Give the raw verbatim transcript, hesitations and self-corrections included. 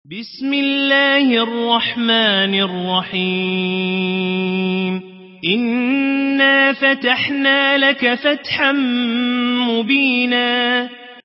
بسم الله الرحمن الرحيم إنا فتحنا لك فتحا مبينا